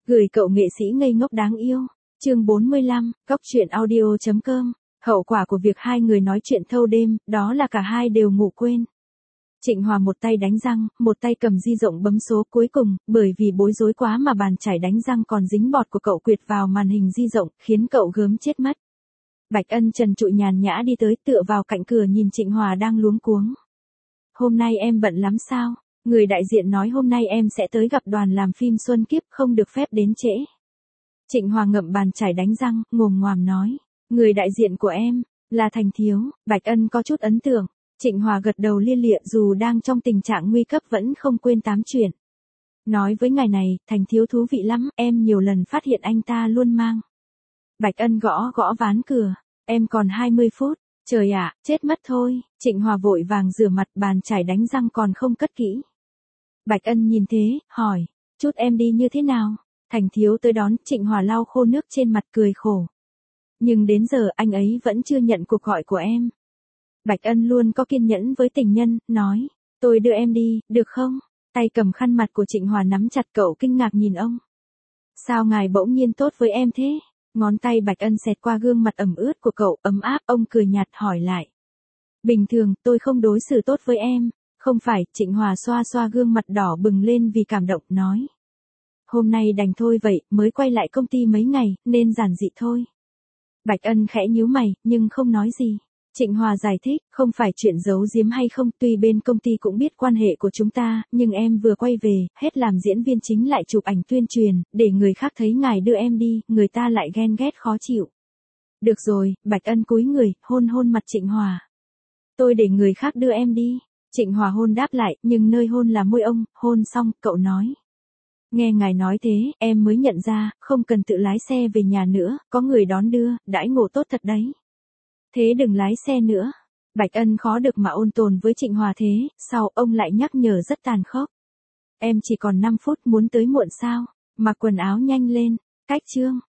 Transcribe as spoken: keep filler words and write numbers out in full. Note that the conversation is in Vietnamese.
Gửi cậu nghệ sĩ ngây ngốc đáng yêu. Chương bốn mươi lăm, Góc truyện audio chấm com. Hậu quả của việc hai người nói chuyện thâu đêm, đó là cả hai đều ngủ quên. Trịnh Hòa một tay đánh răng, một tay cầm di động bấm số, cuối cùng, bởi vì bối rối quá mà bàn chải đánh răng còn dính bọt của cậu quyệt vào màn hình di động, khiến cậu gớm chết mất. Bạch Ân trần trụi nhàn nhã đi tới, tựa vào cạnh cửa nhìn Trịnh Hòa đang luống cuống. Hôm nay em bận lắm sao? Người đại diện nói hôm nay em sẽ tới gặp đoàn làm phim Xuân Kiếp, không được phép đến trễ. Trịnh Hòa ngậm bàn chải đánh răng, ngồm ngoàm nói. Người đại diện của em, là Thành Thiếu. Bạch Ân có chút ấn tượng. Trịnh Hòa gật đầu lia lịa, dù đang trong tình trạng nguy cấp vẫn không quên tám chuyện. Nói với ngài này, Thành Thiếu thú vị lắm, em nhiều lần phát hiện anh ta luôn mang. Bạch Ân gõ gõ ván cửa. Em còn hai mươi phút. Trời ạ, chết mất thôi. Trịnh Hòa vội vàng rửa mặt, bàn chải đánh răng còn không cất kỹ. Bạch Ân nhìn thế, hỏi. Chút em đi như thế nào? Thành Thiếu tới đón, Trịnh Hòa lau khô nước trên mặt cười khổ. Nhưng đến giờ anh ấy vẫn chưa nhận cuộc gọi của em. Bạch Ân luôn có kiên nhẫn với tình nhân, nói. Tôi đưa em đi, được không? Tay cầm khăn mặt của Trịnh Hòa nắm chặt, cậu kinh ngạc nhìn ông. Sao ngài bỗng nhiên tốt với em thế? Ngón tay Bạch Ân xẹt qua gương mặt ẩm ướt của cậu, ấm áp, ông cười nhạt hỏi lại. Bình thường, tôi không đối xử tốt với em. Không phải, Trịnh Hòa xoa xoa gương mặt đỏ bừng lên vì cảm động, nói. Hôm nay đành thôi vậy, mới quay lại công ty mấy ngày, nên giản dị thôi. Bạch Ân khẽ nhíu mày, nhưng không nói gì. Trịnh Hòa giải thích, không phải chuyện giấu giếm hay không, tuy bên công ty cũng biết quan hệ của chúng ta, nhưng em vừa quay về, hết làm diễn viên chính lại chụp ảnh tuyên truyền, để người khác thấy ngài đưa em đi, người ta lại ghen ghét khó chịu. Được rồi, Bạch Ân cúi người, hôn hôn mặt Trịnh Hòa. Tôi để người khác đưa em đi. Trịnh Hòa hôn đáp lại, nhưng nơi hôn là môi ông, hôn xong, cậu nói. Nghe ngài nói thế, em mới nhận ra, không cần tự lái xe về nhà nữa, có người đón đưa, đãi ngộ tốt thật đấy. Thế đừng lái xe nữa. Bạch Ân khó được mà ôn tồn với Trịnh Hòa thế, sau ông lại nhắc nhở rất tàn khốc. Em chỉ còn năm phút, muốn tới muộn sao? Mặc quần áo nhanh lên. Cách chương.